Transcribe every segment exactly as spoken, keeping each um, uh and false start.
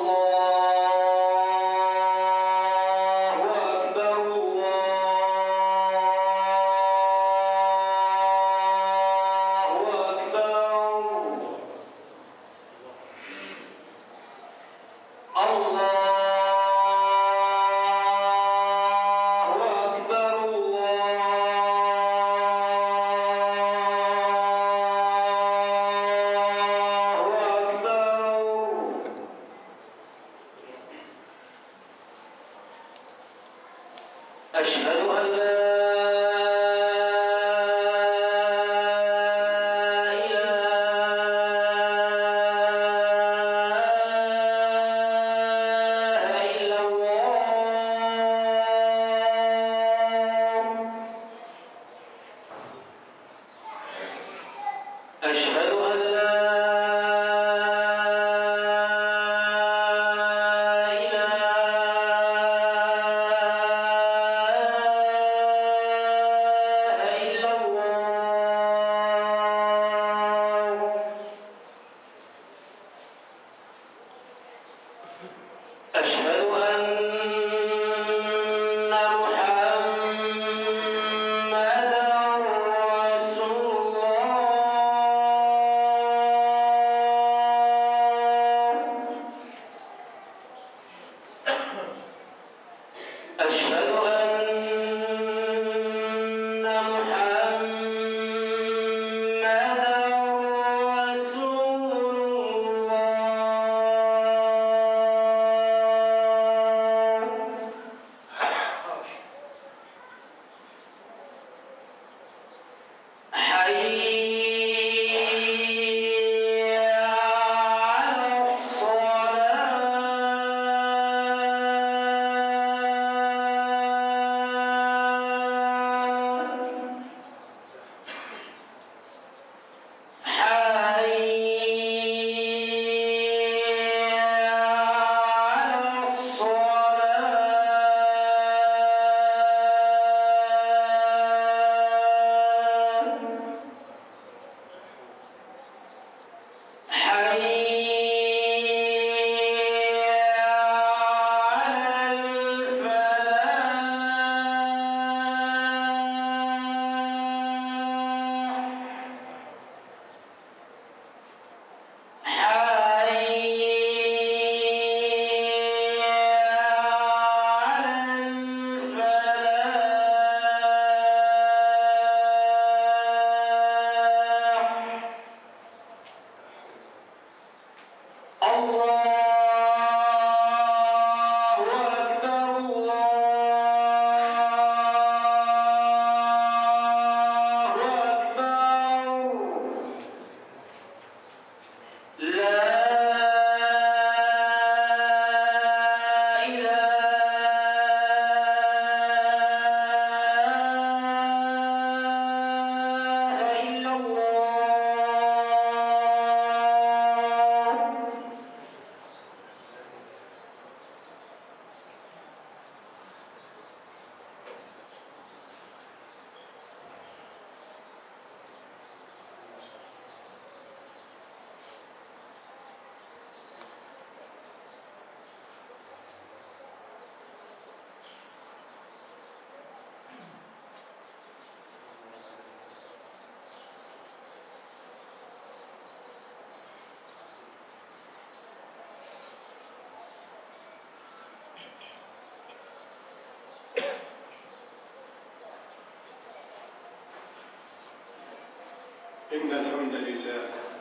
إن الحمد لله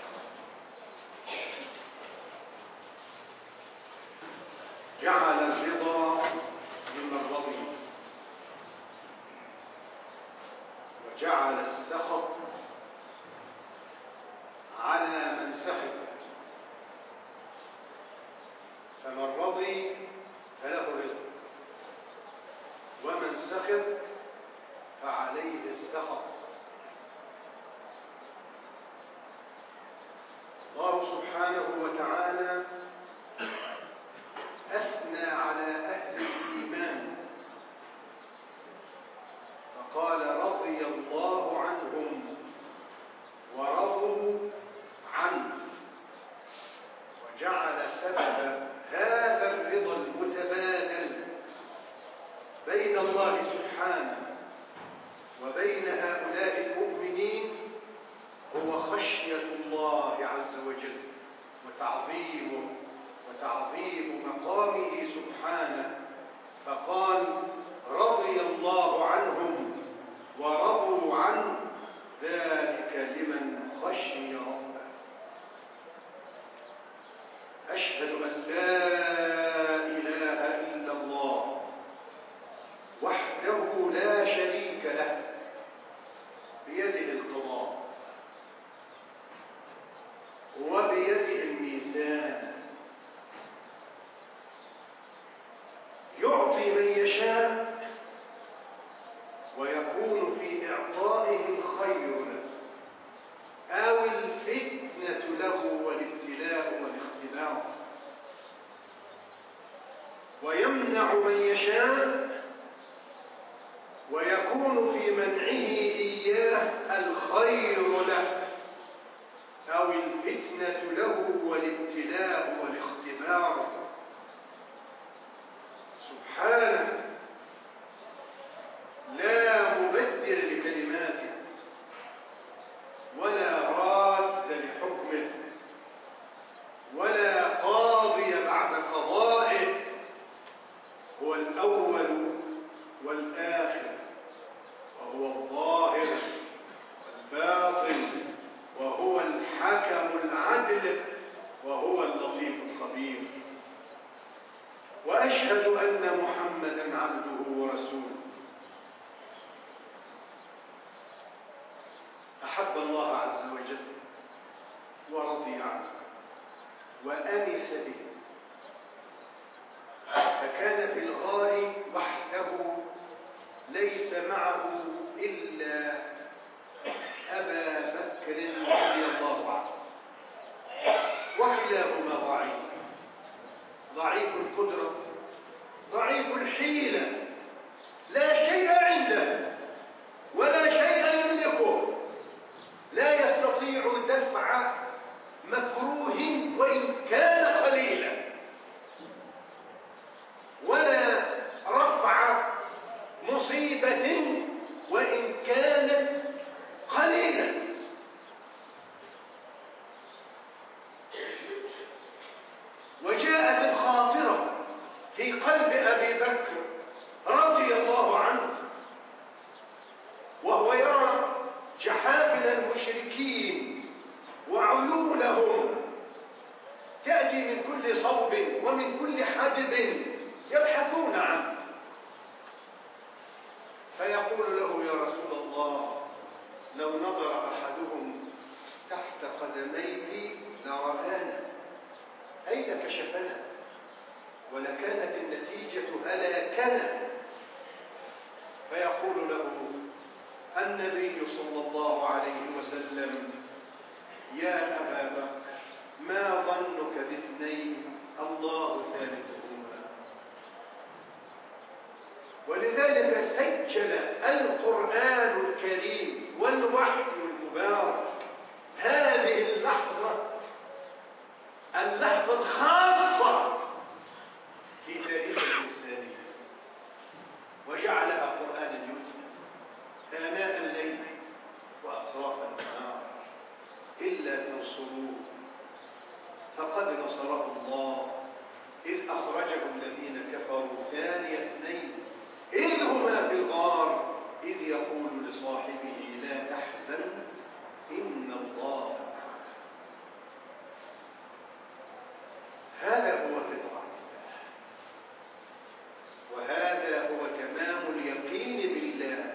جعل الرضا ممن رضي وجعل السخط على من سخط، فمن رضي فله رضا ومن سخط فعليه السخط. الله سبحانه وتعالى أثنى على أهل الإيمان فقال رضي الله عنهم ورضوا عنه، وجعل سبب هذا الله سبحانه وبين هؤلاء المؤمنين هو خشية الله عز وجل وتعظيمه وتعظيم مقامه سبحانه، فقال رضي الله عنهم ورضوا عنه ذلك لمن خشي ربه. أشهد أن لا إله إلا الله وحده لا شريك له بيده القضاء وبيده الميزان، يعطي من يشاء ويكون في إعطائه الخير له أو الفتنة له والابتلاء والاختبار، ويمنع من يشاء ويكون في منعه إياه الخير له أو الفتنة له والابتلاء والاختبار. سبحانه لا مبدل لكلماته ولا راد لحكمه ولا قاضي بعد قضائه، هو الأول والآخر وهو الظاهر والباطن وهو الحكم العدل وهو اللطيف الخبير. وأشهد أن محمدًا عبده ورسوله. أحب الله عز وجل ورضي عنه وأنس به، فكان في الغار وحده ليس معه إلا أبا بكر رضي الله عنه، وكلاهما ضعيف ضعيف القدرة ضعيف الحيلة، لا شيء عنده ولا شيء يملكه، لا يستطيع دفع مكروه وإن كان قليلا ولا رفع مصيبة وإن كانت قليلا. وجاءت الخاطرة في قلب أبي بكر رضي الله عنه وهو يرى جحافل المشركين وعيونهم تأتي من كل صوب ومن كل حدب يبحثون عنه، فيقول له يا رسول الله لو نظر أحدهم تحت قدميه لرآنا، أي لكشفنا ولكانت النتيجة هلاكنا. فيقول له النبي صلى الله عليه وسلم يا أبا بكر ما ظنك باثنين الله ثالثهما. ولذلك سجل القرآن الكريم والوحي المبارك هذه اللحظة اللحظة الخاصة في تاريخ الإنسانية، وجعلها قرآنا يتلى آناء الليل وأطراف النهار إلا تنصروه فقد نصره الله إذ أخرجه الذين كفروا ثاني اثنين إذ هما في الغار إذ يقول لصاحبه لا تحزن إن الله معنا. هذا هو فطرة الله، وهذا هو تمام اليقين بالله.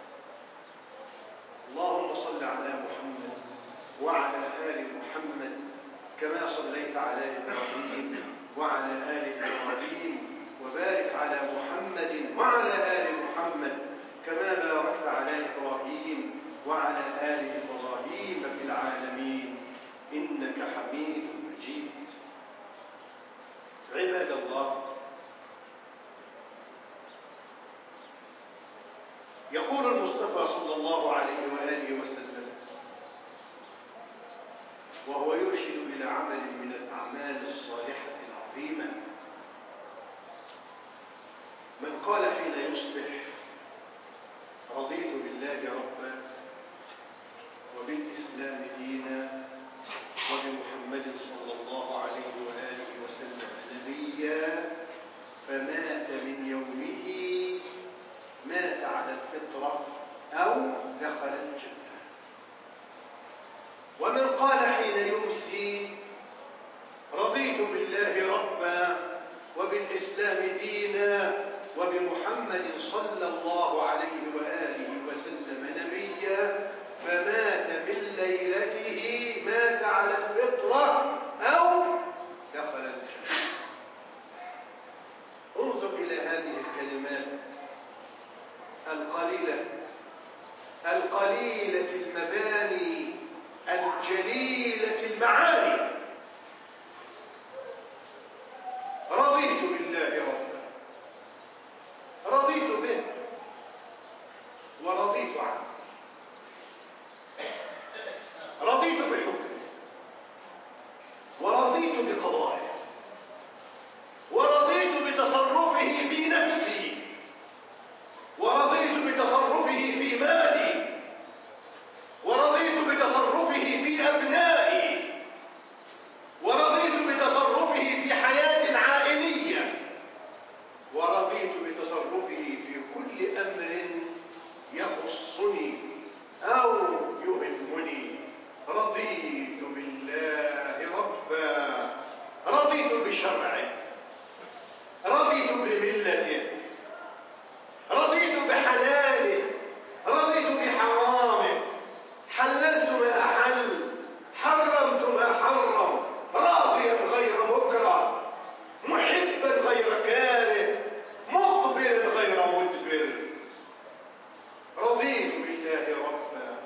اللهم صل على محمد وعلى آل محمد كما صليت على إبراهيم وعلى آل إبراهيم، وبارك على محمد وعلى آل محمد كما باركت على إبراهيم وعلى آل إبراهيم في العالمين إنك حميد مجيد. عباد الله، يقول المصطفى صلى الله عليه وآله وسلم وهو يرشد إلى عمل من الأعمال الصالحة العظيمة: من قال حين يصبح رضيت بالله ربا وبالإسلام دينا وبمحمد صلى الله عليه وآله وسلم نبيا، فمات من يومه مات على الفطرة أو دخل الجنة. ومن قال حين يمسي رضيت بالله ربا وبالإسلام دينا وبمحمد صلى الله عليه وآله وسلم نبيا، فمات من ليلته مات على الفطرة أو دخل الجنة. انظر إلى هذه الكلمات القليلة القليلة المباني الجليلة المعاني. رضيت بالله ربا، رضيت به ورضيت عنه، رضيت بحكمه ورضيت بقضائه ورضيت بتصرفه في نفسي ورضيت بتصرفه في مالي ورضيت بتصرفه في أبنائي ورضيت بتصرفه في حياتي العائلية ورضيت بتصرفه في كل أمر يخصني أو يهمني. رضيت بالله ربا، رضيت بشرعه، رضيت بملته، رضيت بحلاله، رضيت بحرامه، حللت ما أحل، حرمت ما حرم، راضيا غير مكره، محبا غير كاره، مقبلا غير مدبر. رضيت بالله ربا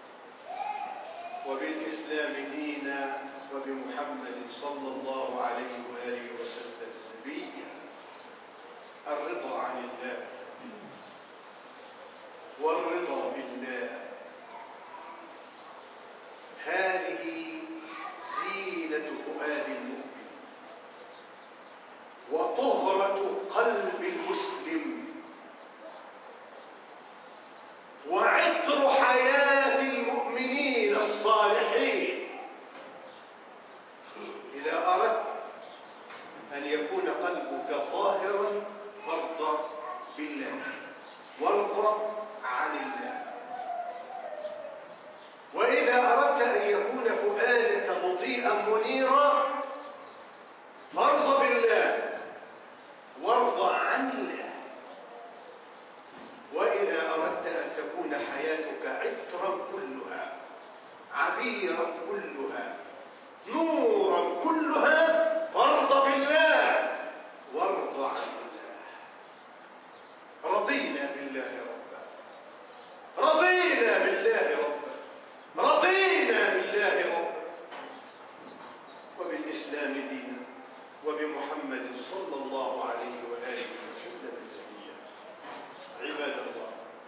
وبالإسلام دينا وبمحمد صلى الله عليه وآله وسلم نبيا. الرضا عن الله والرضا بالله، هذه زينة فؤاد المؤمن وطهرة قلب المسلم وعطر حياة المؤمنين الصالحين. إذا أردت أن يكون قلبك طاهرا فارض بالله وارض عن الله. وإذا أردت أن يكون فؤادك مضيئا منيرا فارض بالله وارض عن الله. وإذا أردت أن تكون حياتك عطرا كلها، عبيرا كلها، نورا كلها، فارض بالله وارض عن الله. رضينا بالله ربا، رضينا بالله ربا، رضينا بالله ربا وبالإسلام دينا وبمحمد صلى الله عليه وآله وسلم نبيا. عباد الله،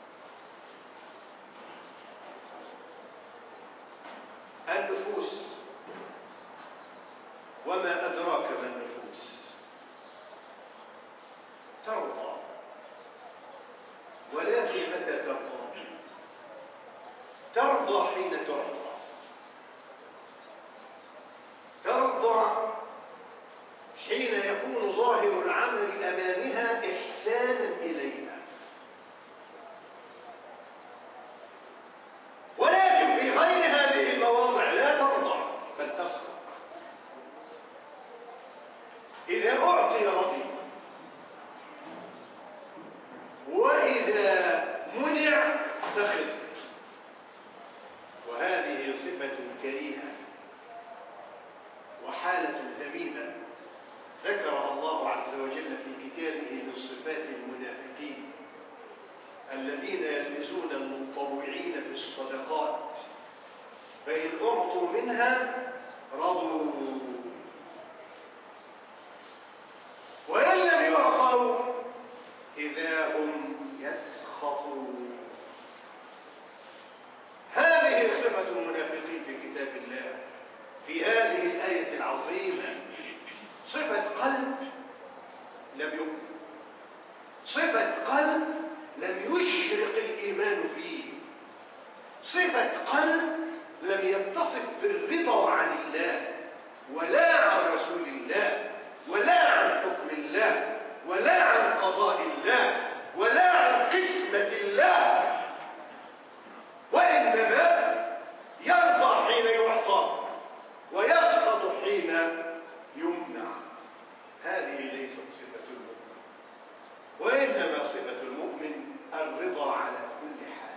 النفوس، وما أدراك ما النفوس، ترضى، ولكن متى ترضى؟ ترضى حين ترضى، ترضى حين يكون ظاهر العمل أمامها إحسانا إليها، ولكن في غير هذه المواضع لا ترضى بل تسخط. إذا أعطي رضي، وإذا منع سخط. وهذه صفة كريهة وحالة ذميمة ذكرها الله عز وجل في كتابه من صفات المنافقين الذين يلمزون المتطوعين في الصدقات، فإن أعطوا منها رضوا، وإن لم يعطوا إذا هم يسخطون. هذه صفة المنافقين في كتاب الله في هذه الآية العظيمة. صفة قلب لم يؤمن، صفة قلب لم يشرق الإيمان فيه. صفة قلب لم يتصف بالرضا عن الله ولا عن رسول الله ولا عن حكم الله ولا عن قضاء الله ولا عن قسمة الله، وإنما يرضى حين يعطى ويسخط حين يمنع. هذه ليست صفة المؤمن، وإنما صفة المؤمن الرضا على كل حال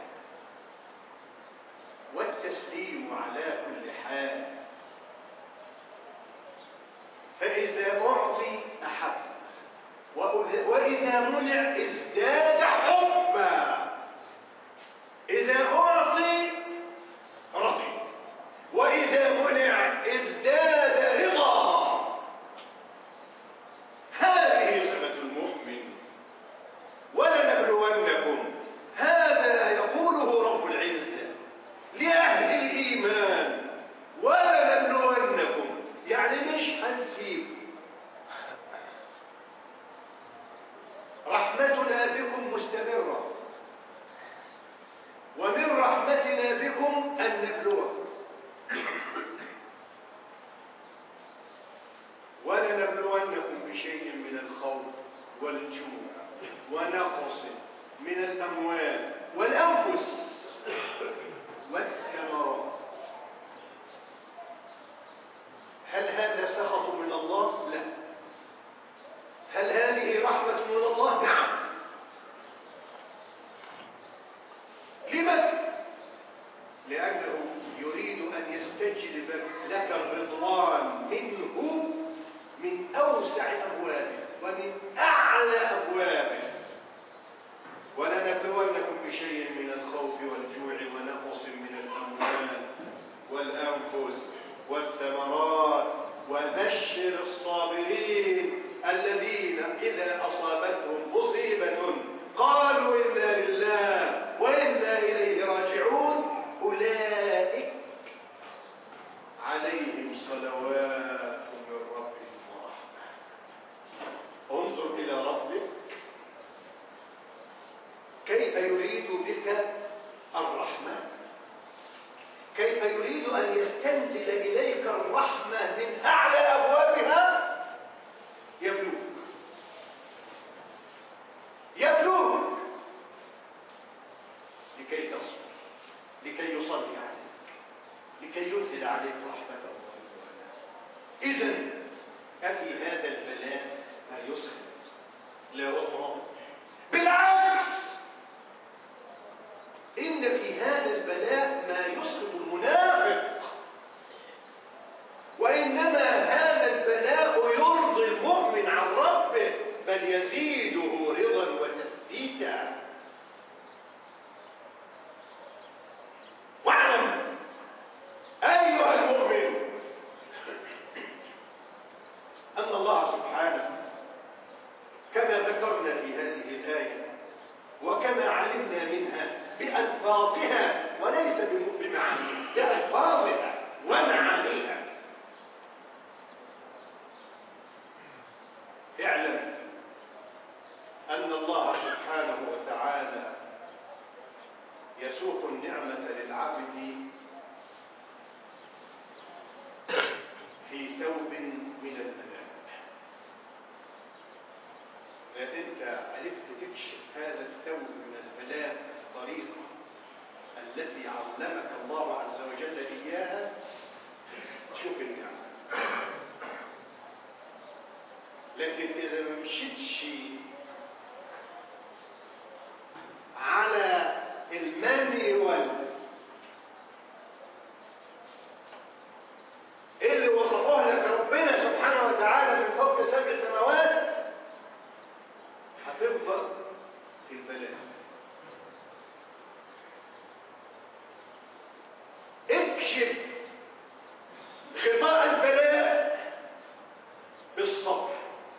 والتسليم على كل حال. فإذا أعطي أحب، وإذا منع ازداد حبا. إذا أعطي رضي، وإذا منع ازداد رضا. هذه صفة المؤمن. ولنبلونكم، هذا يقوله رب العزة لأهل الإيمان. ولنبلونكم يعني مش هنسيب. رحمتنا بكم مستمرة، ومن رحمتنا بكم أن نبلوكم. ولنبلونكم بشيء من الخوف والجوع ونقص من الأموال والأنفس والثمرات. هل هذا سخط من الله؟ لا. هل هذه رحمة من الله؟ نعم. لماذا؟ لأنه يريد أن يستجلب لك الرضوان منه من أوسع أبوابه ومن أعلى أبوابه. ولنبلونكم بشيء من الخوف والجوع ونقص من الأموال والأنفس والثمرات وبشر الصابرين الذين إذا أصابتهم مصيبة قالوا إنا لله وإنا إليه راجعون أولئك عليهم صلوات من ربهم ورحمة. انظر إلى ربك كيف يريد بك الرحمة، كيف يريد أن يستنزل إليك الرحمة من أعلى أبوابها. يبلوك يبلوك لكي تصبر، لكي يصلي عليك، لكي ينزل عليك رحمته ورضوانه. إذن أفي هذا البلاء ما يسخط؟ لا والله، بالعكس، إن في هذا البلاء ما يسخط المنافق، وإنما هذا البلاء يرضي المؤمن عن ربه، بل يزيده رضا وتثبيتا. واعلم أيها المؤمن أن الله سبحانه كما ذكرنا في هذه الآية وكما علمنا منها بألفاظها وليس بمعانيها، بألفاظها ومعانيها. اعلم أن الله سبحانه وتعالى يسوق النعمة للعبد في ثوب من البلاء. فأنت عرفت تكشف هذا الثوب من البلاء الطريقة التي علمك الله عز وجل إياها، شوف النعمة. لكن إذا ما مشيتش على المانيوال اللي وصفوها لك ربنا سبحانه وتعالى من فوق سبع سماوات، هتفضل في البلاء. اكشف غطاء البلاء بالصبر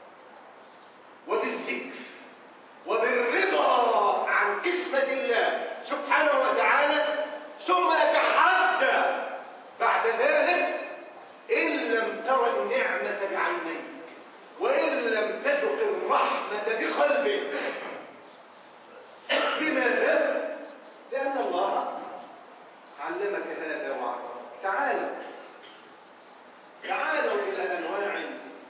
وبالذكر وبالرضا عن قسمة الله سبحانه وتعالى، ثم أتحدى بعد ذلك إن لم ترى النعمة بعينيك وإن لم تذق الرحمة بقلبك لماذا؟ لأن الله علمك هذا وعلمك. تعالوا تعالوا إلى أنواع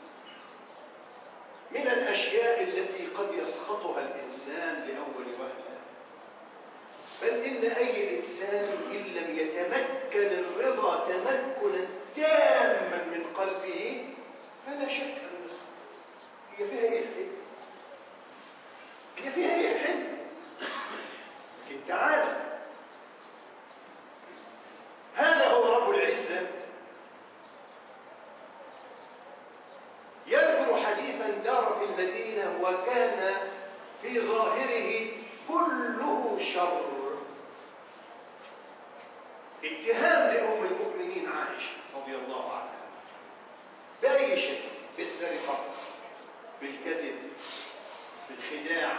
من الأشياء التي قد يسخطها الإنسان لأول وهلة، بل إن أي إنسان إن لم يتمكن الرضا تمكنا تاما من قلبه فلا شك أن هي فيها إيه الحد؟ هي فيها إيه الحد؟ لكن تعالى، هذا هو رب العزة يذكر حديثا دار في المدينة وكان في ظاهره كله شر، اتهام لأم المؤمنين عائشة رضي الله عنها بأي شيء، بالسرقة، بالكذب، بالخداع،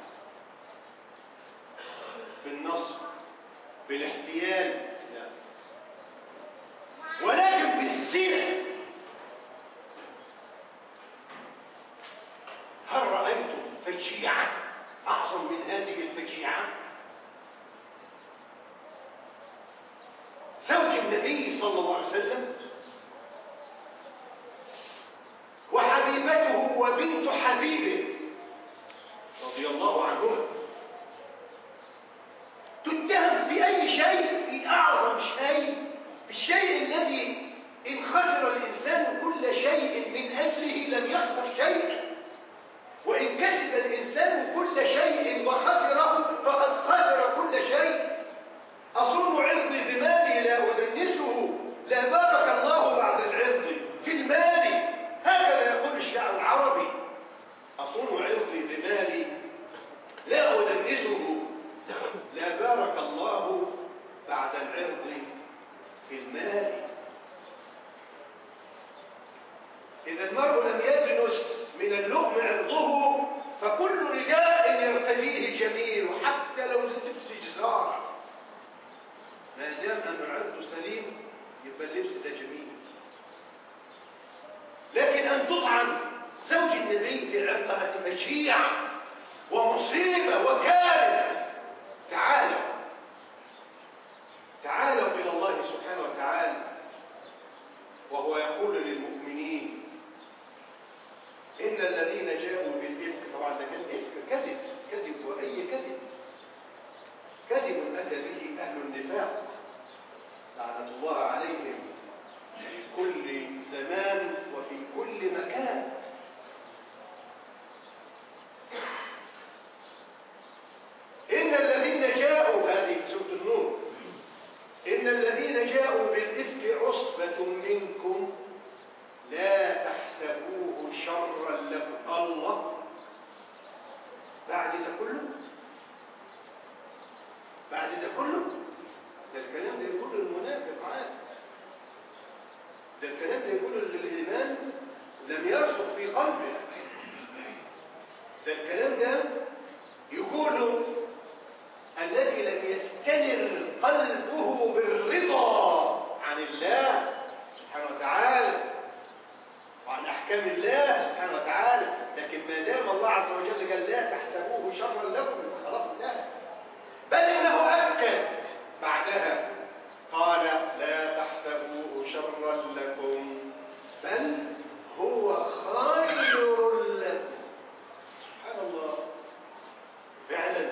بالنصب، بالاحتيال، ولكن بالزنا. هل رأيتم فجيعة أعظم من هذه الفجيعة؟ زوج النبي صلى الله عليه وسلم وحبيبته وبنت حبيبه رضي الله عنهما تتهم في أي شيء، في أعظم شيء، الشيء الذي إن خسر الإنسان كل شيء من أجله لم يخسر شيئا، وإن كسب الإنسان كل شيء وخسره فقد خسر كل شيء. أصون عرضي بمالي لا أدنسه، لا بارك الله بعد العرض في المال، هكذا يقول الشعر العربي. أصون عرضي بمالي لا أدنسه، لا بارك الله بعد العرض في المال. إذا المرء لم يدنس من اللؤم عرضه فكل رداء يرتديه جميل، حتى لو لبس جزار ما دام أن عرضه سليم يبقى اللبس ده جميل. لكن أن تطعن زوج النبي في عرضها مجيعة ومصيبة وكارثة. تعالوا تعالوا إلى الله سبحانه وتعالى وهو يقول للمؤمنين إن الذين جاءوا بالإفك، طبعا ده كان إفك كذب، كذب وأي كذب، كذب أتى به أهل النفاق لعنة الله عليهم في كل زمان وفي كل مكان. إن الذين جاءوا، هذه سورة النور، إن الذين جاءوا بالإفك عصبة منكم لا تحسبوه شرا لكم. الله بعد ده كله، بعد ده كله، ده الكلام ده يقول المنافق عاد، ده الكلام ده يقول الإيمان لم يرسخ في قلبه، ده الكلام ده يقول الذي لم يستنر قلبه بالرضا عن الله سبحانه وتعالى وعن أحكام الله سبحانه وتعالى. لكن ما دام الله عز وجل قال لا تحسبوه شرا لكم خلاص لا، بل إنه أكد بعدها قال لا تحسبوه شرا لكم بل هو خير لكم. سبحان الله، فعلا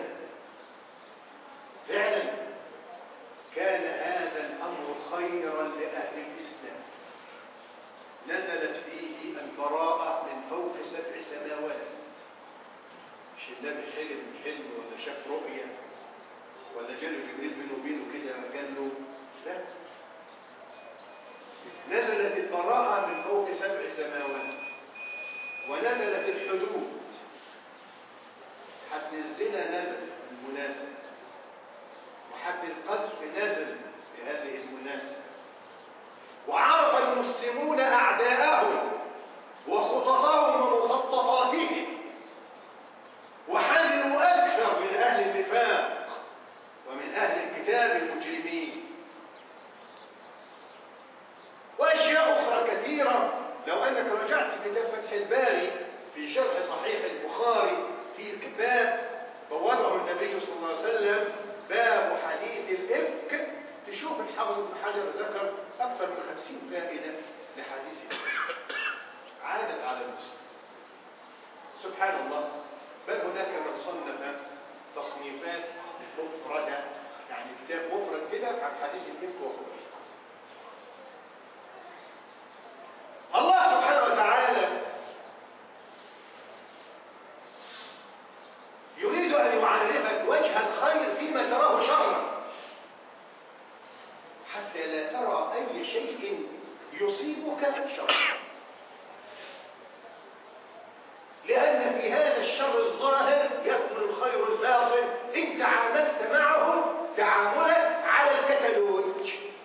فعلا كان هذا الأمر خيرا لأهل الإسلام. نزلت فيه البراءة من فوق سبع سماوات، مش النبي حلم حلم ولا شاف رؤيا ولا جاله جبريل بينه وبينه كده قال له لا، نزلت البراءة من فوق سبع سماوات ونزلت الحدود. حد الزنا نزل بالمناسبة، وحد القذف نزل بهذه المناسبة، وعرف المسلمون أعداءهم وخططهم ومخططاتهم، وحذروا أكثر من أهل النفاق ومن أهل الكتاب المجرمين، وأشياء أخرى كثيرة. لو أنك رجعت كتاب فتح الباري في شرح صحيح البخاري في الكتاب بوابه النبي صلى الله عليه وسلم باب حديث الإفك. تشوف الحافظ ابن حجر ذكر أكثر من خمسين فائدة لحديث الإفك عادت على المسلم. سبحان الله. بل هناك من صنف تصنيفات مفردة، يعني كتاب مفرد كده عن حديث الإفك وخروجه. الله سبحانه وتعالى يريد أن يعرفك وجه الخير فيما تراه شرا، حتى لا ترى أي شيء يصيبك شرا، لأن في هذا الشر الظاهر يكمن الخير الباطن إن تعاملت معه تعاملا على الكتالوج،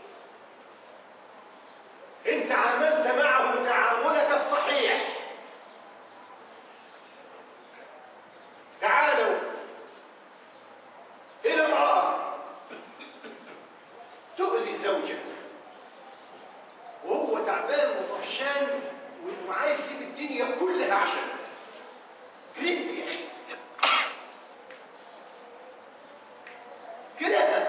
إن تعاملت معه تعاملك الصحيح. تعالوا إلى امرأة تؤذي زوجها وهو تعبان وطفشان وعايز يسيب الدنيا كلها عشان كرهت يا أخي كده.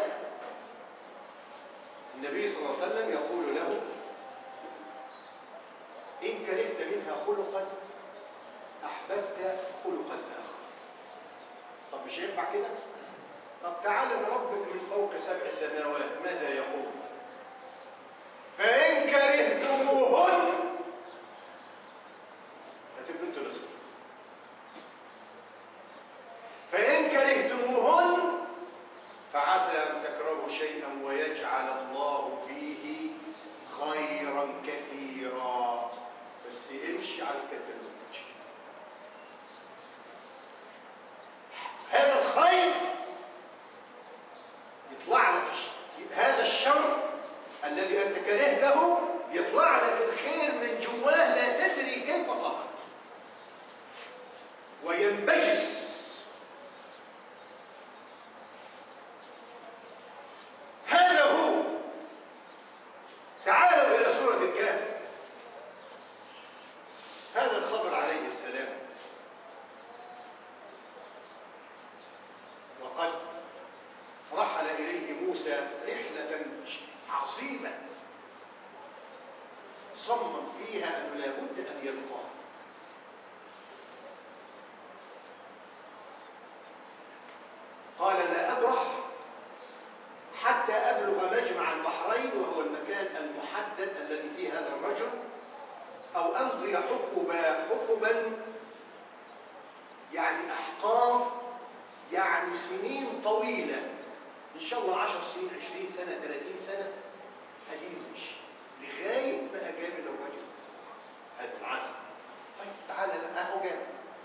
النبي صلى الله عليه وسلم يقول له إن كرهت منها خلقا أحببت خلقا آخر. طب مش هينفع كده؟ طب تعالى ربك من فوق سبع سماوات ماذا يقول؟ فإن كرهتموهن هتبقوا انتوا نصر. فإن كرهتموهن فعسى أن تكرهوا شيئا ويجعل الله فيه خيرا كثيرا. بس امشي على الكتالوج. هذا الخير يطلع لك، هذا الشر الذي أنت كرهته يطلع لك الخير من جواه لا تدري كيف طلع وينبجس. هذا هو. تعالوا إلى سورة الكهف. هذا الخضر عليه السلام وقد رحل إليه موسى رحلة عظيمة صمم فيها أنه لا بد أن يلقاه. قال لا أبرح حتى أبلغ مجمع البحرين وهو المكان المحدد الذي فيه هذا الرجل، أو أمضي حقبا حقبا يعني أحقاف، يعني سنين طويلة، إن شاء الله عشر سنين عشرين سنة ثلاثين سنة هديش لغاية ما أجابل الرجل هذا العزم. طيب تعالى أهو جاب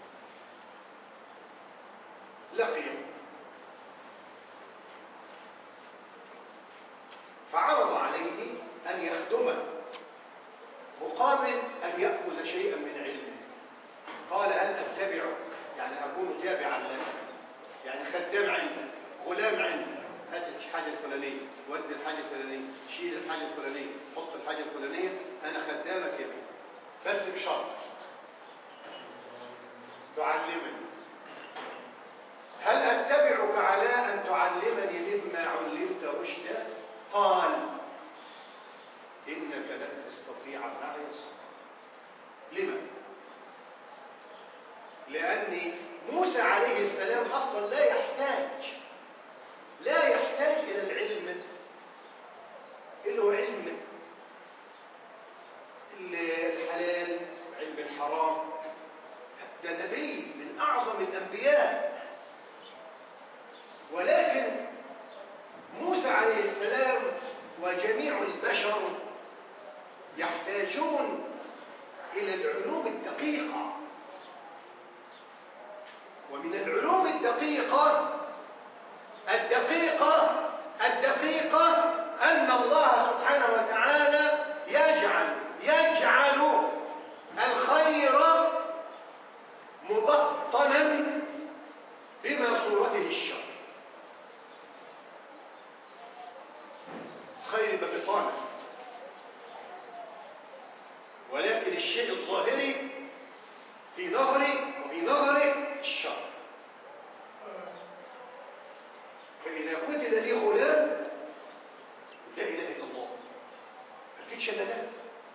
لقيه فعرض عليه أن يخدمه مقابل أن يأخذ شيئا من علمه. قال هل أتبعك، يعني أكون تابعا لك، يعني خدام عندك، غلام عندك، هات الحاجة الفلانية، ود الحاجة الفلانية، شيل الحاجة الفلانية، حط الحاجة الفلانية، أنا خدامك يا بيه، بس بشرط تعلمني. هل أتبعك على أن تعلمني مما علمت رشدا؟ قال إنك لن تستطيع معي صبرا. لما؟ لأن موسى عليه السلام أصلا لا يحتاج لا يحتاج إلى العلم اللي هو علم الحلال علم الحرام. ده نبي من أعظم الأنبياء، ولكن موسى عليه السلام وجميع البشر يحتاجون إلى العلوم الدقيقة، ومن العلوم الدقيقة الدقيقة الدقيقة أن الله سبحانه وتعالى يجعل يجعل الخير مبطنا بما صورته الشر. خير ببطانه، ولكن الشيء الظاهري في نظري وفي نظري الشر. قتل لي غلام لا اله الا الله اكيد شددات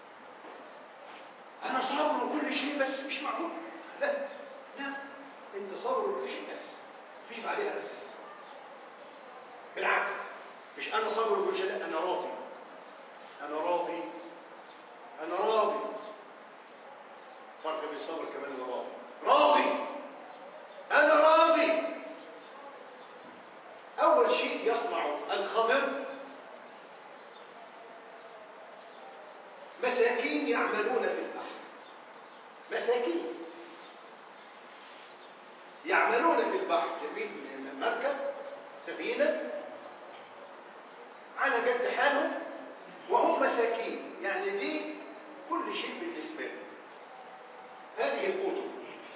انا صابر كل شيء بس مش معقول لا لا انت صابر كل شيء بس مفيش بعدها بس بالعكس مش انا صابر كل شيء لا انا راضي انا راضي انا راضي فرق بين الصبر كمان وراضي راضي انا راضي اول شيء يصنع الخضر مساكين يعملون في البحر مساكين يعملون في البحر جميل من مركب سفينة على قد حالهم وهم مساكين يعني دي كل شيء بالنسبة لهم هذه القوة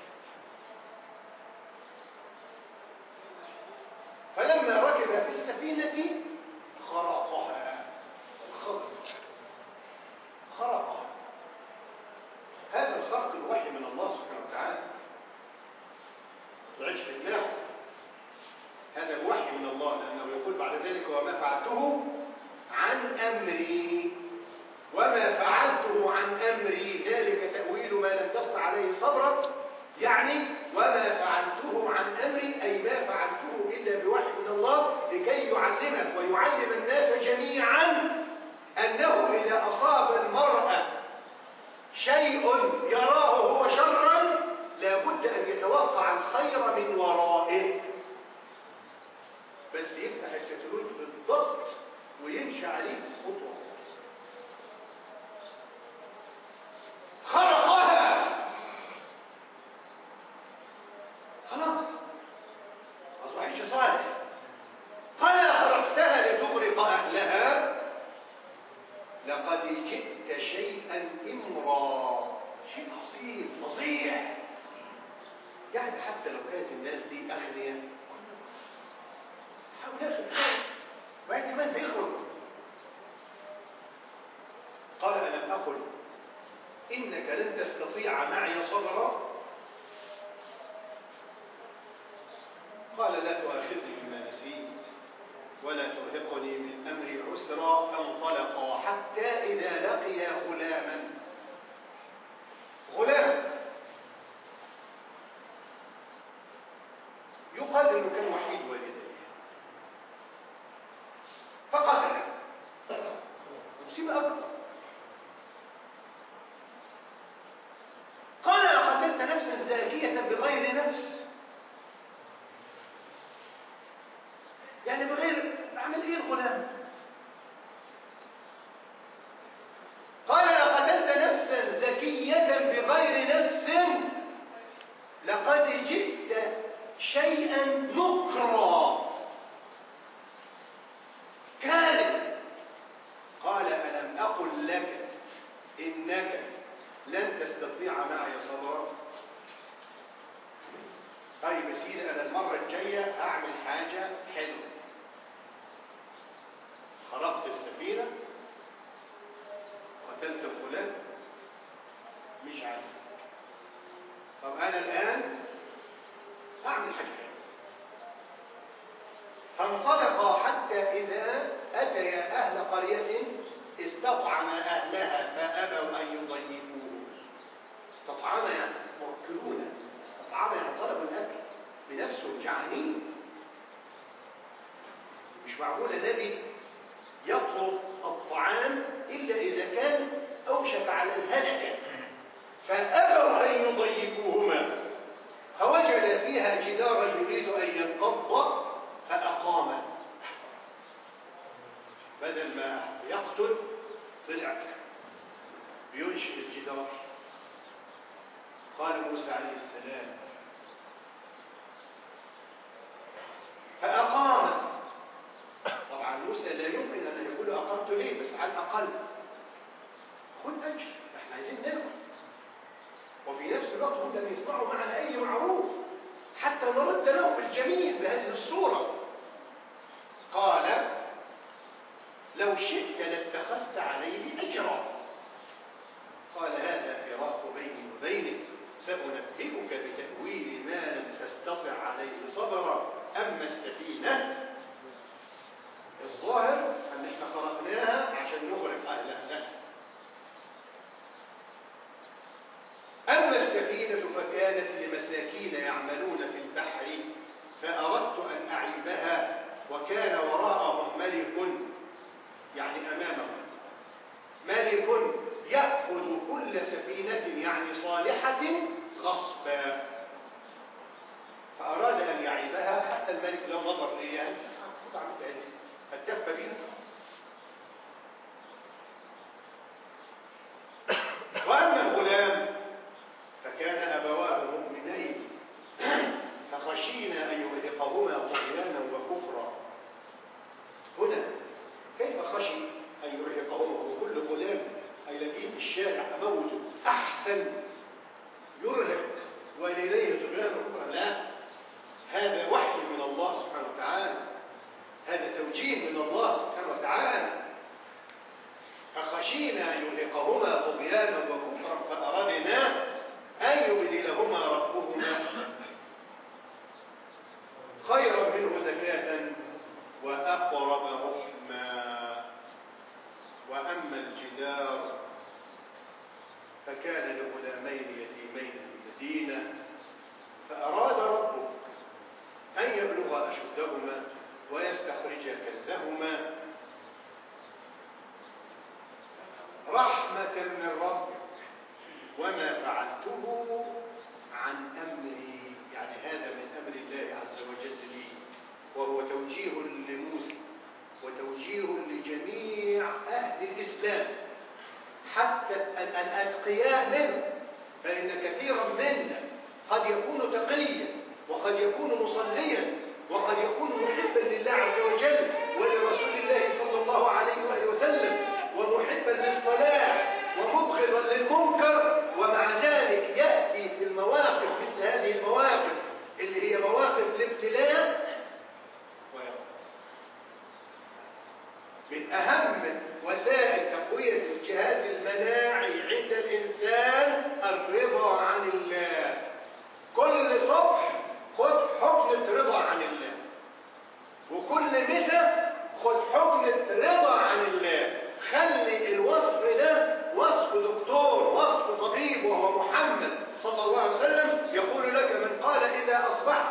فلما ركب في السفينة خرقها الخضر خرقها هذا الخرق الوحي من الله سبحانه وتعالى ما طلعش في دماغه هذا الوحي من الله لأنه يقول بعد ذلك وما فعلته عن أمري وما فعلته عن أمري ذلك تأويل ما لم تستطع عليه صبرا يعني وما فعلته عن أمري أي ما فعلته إلا بوحي من الله لكي يعلمك ويعلم الناس جميعا أنه إذا أصاب المرأة شيء يراه هو شرا لابد أن يتوقع الخير من ورائه بس يفتح الكتالوج بالضبط ويمشي عليه خطوة خرقها خلاص أصبحتش صالح فلا خرقتها لتغرق أهلها لقد جئت شيئا إمرا شيء عظيم فظيع يعني حتى لو كانت الناس دي أغنياء حاول ياخد وبعد كمان بيخرج قال ألم أقل إنك لن تستطيع معي صبرا قال لا تؤاخذني بما نسيت ولا ترهقني من أمري عسرا فانطلقا حتى إذا لقيا غلاما غلام يقال إنه كان وحيد والديه فقتله مصيبة أكبر قال قتلت نفسا زاكية بغير نفس يعني بغير اعمل ايه الغلام قال قتلت نفسا زكية بغير نفس لقد جئت شيئا نكرا كان قال ألم أقل لك إنك لن تستطيع معي صبرا طيب يا سيدي أنا المرة الجاية أعمل حاجة حلوة خرقت السفينة قتلت فلان مش عارف طب أنا الآن أعمل حاجة حلوة فانطلقا حتى إذا أتيا أهل قرية استطعم أهلها فأبوا أن يضيفوه استطعم يعني موكلون استطعم يعني طلبوا الأكل بنفسهم جعانين مش معقول النبي يطلب الطعام إلا إذا كان أوشك على الهلكة فأبوا أن يضيفوهما فوجد فيها جدارا يريد أن ينقض فأقام بدل ما يقتل طلع بينشئ الجدار قال موسى عليه السلام فأقام طبعا موسى لا يمكن أن يقول أقمت ليه بس على الأقل خذ أجر احنا عايزين نرجع وفي نفس الوقت هم لم يصنعوا معنا أي معروف حتى نرد له بالجميل بهذه الصورة قال لو شئت لاتخذت عليه أجرا قال هذا فراق بيني وبينك سأنبئك بتأويل ما لم تستطع عليه صبرا أما السفينة الظاهر أن احنا خلقناها عشان نغرق أهلها. أما السفينة فكانت لمساكين يعملون في البحر فأردت أن أعيبها وكان وراءهم ملك، يعني أمامهم ملك يأخذ كل سفينة يعني صالحة غصبا، فأراد أن يعيبها حتى الملك لو نظر إليها فاتف بها. وأما الغلام فكان أبواه مؤمنين فخشينا أن يرهقهما طغيانا وكفرا. هنا كيف خشي أن يرهقهما؟ وكل غلام هيلاقيه في الشارع أموته أحسن يرهق وليليه طغيانا وكفرا. لا، هذا وحي من الله سبحانه وتعالى، هذا توجيه من الله سبحانه وتعالى. فخشينا أن يرهقهما طغيانا وكفرا فأردنا أن يبدلهما ربهما خيرا منه زكاة وأقرب رحما. وأما الجدار فكان لغلامين يتيمين في المدينة فأراد ربه أن يبلغ أشدهما ويستخرج كنزهما رحمة من ربك وما فعلته عن أمري، يعني هذا من أمر الله عز وجل لي، وهو توجيه لموسى وتوجيه لجميع أهل الإسلام حتى الأتقياء منه، فإن كثيرا منا قد يكون تقيا وقد يكون مصليا وقد يكون محبا لله عز وجل ولرسول الله صلى الله عليه وآله وسلم ومحبا للصلاة ومبغضا للمنكر، ومع ذلك يأتي في المواقف مثل هذه المواقف اللي هي مواقف الابتلاء ويقف. من أهم وسائل تقوية الجهاز المناعي عند الإنسان الرضا عن الله. كل صبح خذ حقنة رضا عن الله، وكل مساء خذ حقنة رضا عن الله. خلي الوصف ده وصف دكتور، وصف طبيب، وهو محمد صلى الله عليه وسلم يقول لك من قال إذا أصبح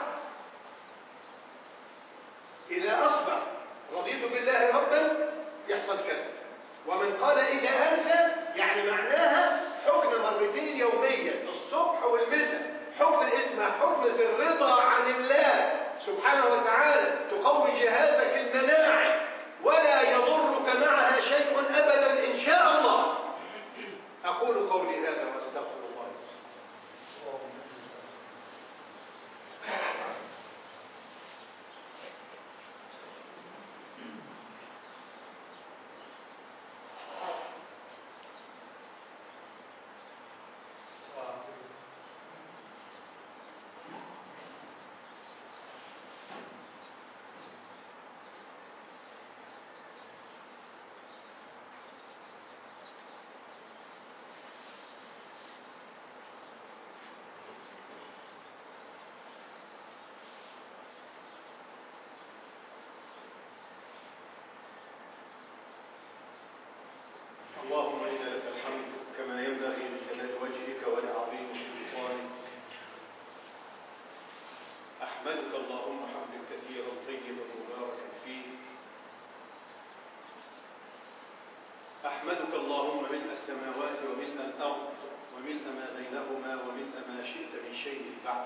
إذا أصبح رضيت بالله ربا يحصل كذا، ومن قال إذا أمسى يعني معناها حقن مرتين يوميا الصبح والمساء، حقن اسمها حقنة الرضا عن الله سبحانه وتعالى، تقوي جهازك المناعي ولا يضرك معها شيء أبدا إن شاء الله. أقول قولي هذا وأستغفر الله. اللهم إنا لك الحمد كما ينبغي لجلال وجهك ولعظيم سلطانك. أحمدك اللهم حمدا كثيرا طيبا مباركا فيه. أحمدك اللهم ملء السماوات وملء الأرض وملء ما بينهما وملء ما شئت من شيء بعد.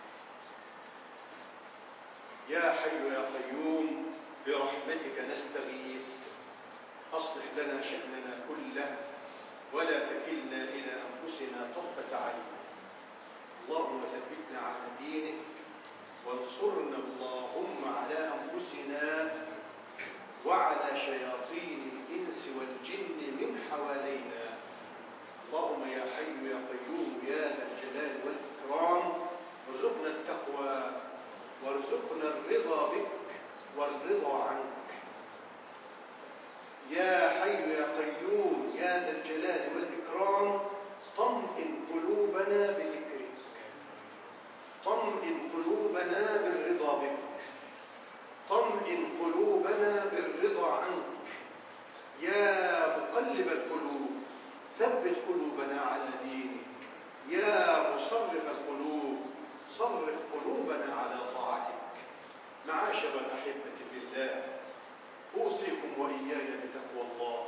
يا حي يا قيوم برحمتك نستغيث، أصلح لنا شأننا كله ولا تكلنا إلى أنفسنا طرفة عين. اللهم ثبتنا على دينك وانصرنا اللهم على أنفسنا وعلى شياطين الإنس والجن من حوالينا. اللهم يا حي يا قيوم يا ذا الجلال والإكرام ارزقنا التقوى وارزقنا الرضا بك والرضا عنك. يا حي يا قيوم يا ذا الجلال والإكرام طمئن قلوبنا بذكرك، طمئن قلوبنا بالرضا بك، طمئن قلوبنا بالرضا عنك. مقلب القلوب ثبت قلوبنا على دينك. يا مصرف القلوب صرف قلوبنا على طاعتك. معاشر الأحبة في الله، أوصيكم وإياي بتقوى الله،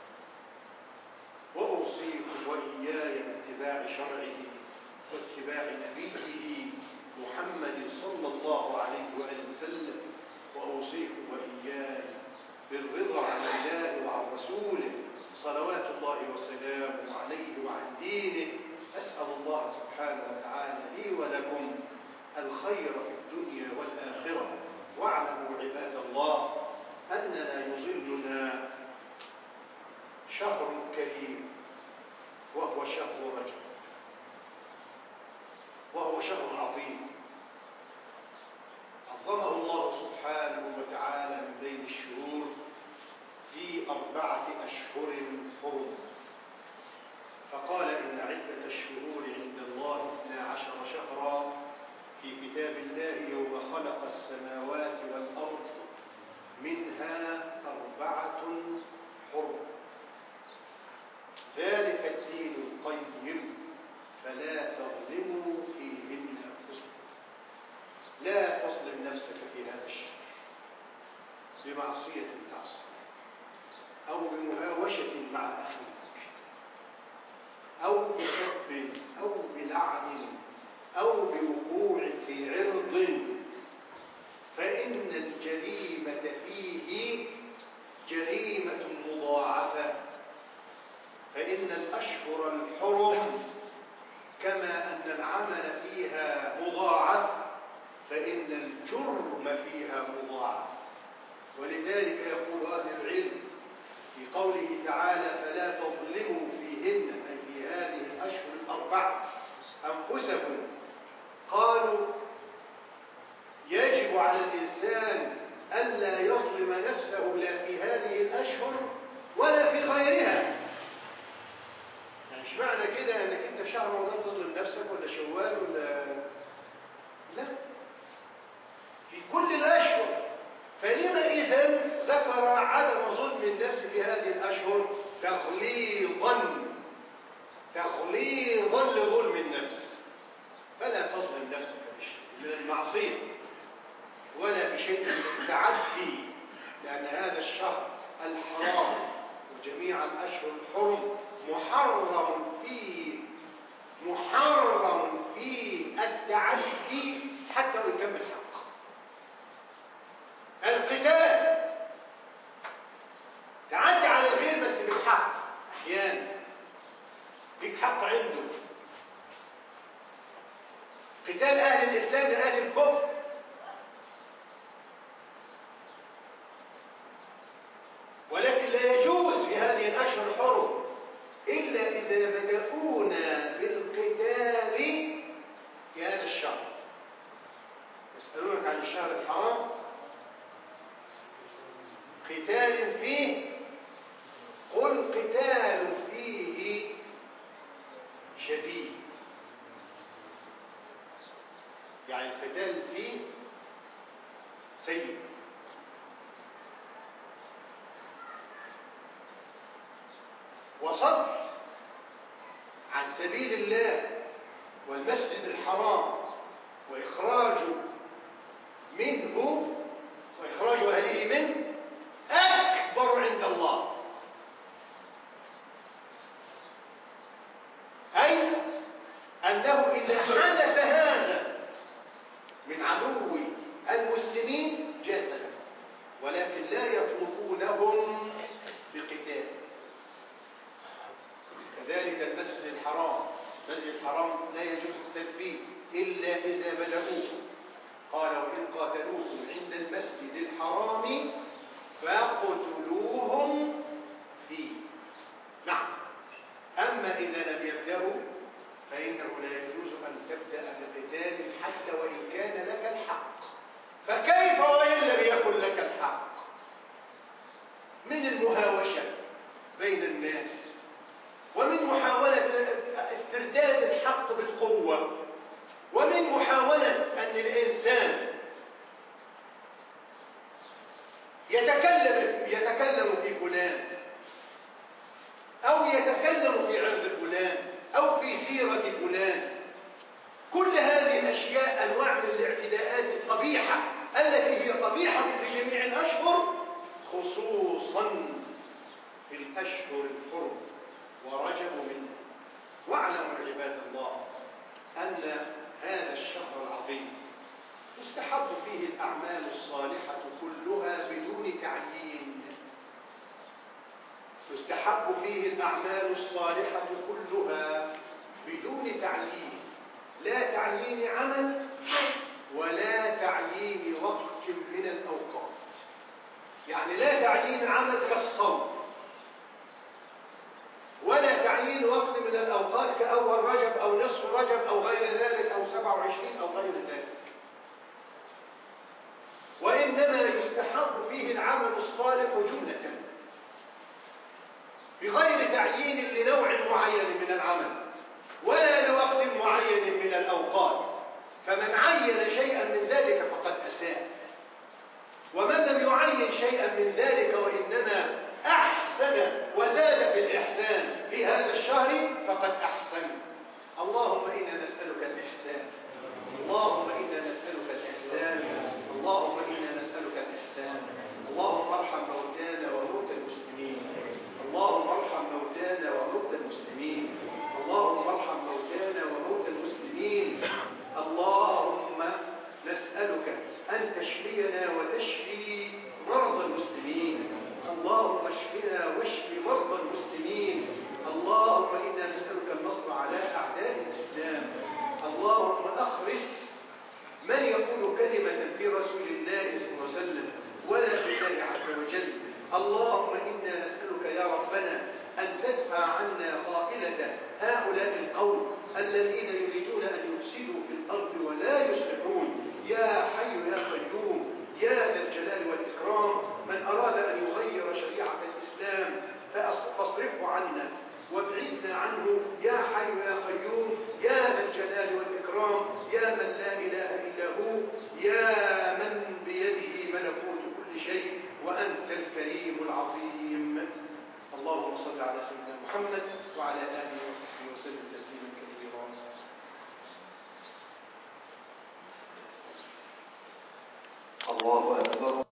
وأوصيكم وإياي باتباع شرعه واتباع نبيه محمد صلى الله عليه وآله وسلم، وأوصيكم وإياي بالرضا عن الله وعن رسوله صلوات الله وسلامه عليه وعن دينه. أسأل الله سبحانه وتعالى لي ولكم الخير في الدنيا والآخرة. واعلموا عباد الله أننا يظلنا شهر كريم، وهو شهر رجب، وهو شهر عظيم عظمه الله سبحانه وتعالى من بين الشهور في أربعة أشهر حرم، فقال إن عدة الشهور عند الله اثنا عشر شهرا في كتاب الله يوم خلق السماوات والأرض منها أربعة حرم، ذلك الدين القيم فلا تظلموا فيهن أنفسكم. لا تظلم نفسك في هذا الشهر بمعصية تعصي أو بمهاوشة مع أخيك أو بسب أو بلعن أو بوقوع في عرض، فإن الجريمة فيه جريمة مضاعفة. فإن الأشهر الحرم كما أن العمل فيها مضاعف فإن الجرم فيها مضاعف. ولذلك يقول أهل العلم في قوله تعالى فلا تظلموا فيهن، أي في هذه الأشهر الأربع أنفسكم، قالوا يجب على الإنسان ألا يظلم نفسه لا في هذه الأشهر ولا في غيرها. يعني مش معنى كده أنك أنت في شهر رمضان تظلم نفسك ولا شوال ولا لا، في كل الأشهر. فلما إذن ذكر عدم ظلم النفس في هذه الأشهر تغليظا تغليظا لظلم النفس. فلا تظلم نفسك من المعصية ولا بشيء من التعدي، لأن هذا الشهر الحرام وجميع الأشهر الحرم محرم فيه محرم فيه التعدي حتى وإن كان بالحق. القتال تعدي على الغير بس بالحق، أحيانا ليك حق عنده. قتال أهل الإسلام لأهل الكفر، ولكن لا يجوز في هذه الأشهر الحرم إلا إذا بدأونا بالقتال في هذا الشهر. يسألونك عن الشهر الحرام قتال فيه، قل قتال فيه شديد، يعني القتال فيه سيء. وصد عن سبيل الله والمسجد الحرام وإخراجه منه وإخراج أهله منه أكبر عند الله. أي أنه إذا حدث هذا من عدو المسلمين جاز له، ولكن لا يطلبونهم بقتال. كذلك المسجد الحرام، المسجد الحرام لا يجوز القتال فيه إلا إذا بلغوه. قال وإن قاتلوكم عند المسجد الحرام فاقتلوهم فيه. نعم، أما إذا لم يبدأوا فإنه لا يجوز أن تبدأ بقتال حتى وإن كان لك الحق. فكيف وإن لم يكن لك الحق؟ من المهاوشة بين الناس ومن محاولة استرداد الحق بالقوة ومن محاولة أن الإنسان يتكلم يتكلم في فلان أو يتكلم في عرض فلان أو في سيرة فلان. كل هذه الأشياء أنواع من الاعتداءات القبيحة التي هي قبيحة في جميع الأشهر، خصوصا في الأشهر الحرم ورجب منها. واعلموا عباد الله أن هذا الشهر العظيم تستحب فيه الأعمال الصالحة كلها بدون تعيين. تستحب فيه الأعمال الصالحة كلها بدون تعيين، لا تعيين عمل ولا تعيين وقت من الأوقات. يعني لا تعيين عمل كالصوم، ولا تعيين وقت من الأوقات كأول رجب أو نصف رجب أو غير ذلك أو سبعة وعشرين أو غير ذلك. وإنما يستحب فيه العمل الصالح جملة بغير تعيين لنوع معين من العمل ولا لوقت معين من الأوقات. فمن عين شيئا من ذلك فقد أساء، ومن لم يعين شيئا من ذلك وإنما أحسن وزاد في الإحسان في هذا الشهر فقد أحسن. اللهم إنا نسألك الإحسان، اللهم إنا نسألك الإحسان، اللهم إنا نسألك الإحسان. اللهم ارحم موتانا وموتى المسلمين، اللهم ارحم موتانا وموتى المسلمين، اللهم ارحم موتانا وموتى المسلمين. اللهم نسألك أن تشفينا وتشفي مرضى المسلمين، اللهم اشفنا واشف مرضى المسلمين. اللهم إنا نسألك النصر على أعداء الإسلام. اللهم أخرس من يقول كلمة في رسول الله صلى الله عليه وسلم ولا في الله عز وجل. اللهم إنا نسألك يا ربنا أن تدفع عنا قائلة هؤلاء القوم الذين يريدون أن يفسدوا في الأرض ولا يصلحون. يا حي يا قيوم يا ذا الجلال والإكرام، من أراد أن يغير شريعة الإسلام فاصرفه عنا وابعدنا عنه. يا حي يا قيوم يا ذا الجلال والإكرام، يا من لا إله إلا هو، يا من بيده ملكوت كل شيء وأنت الكريم العظيم. اللهم صل على سيدنا محمد وعلى آله وصحبه وسلم تسليما كثيرا. الله أكبر.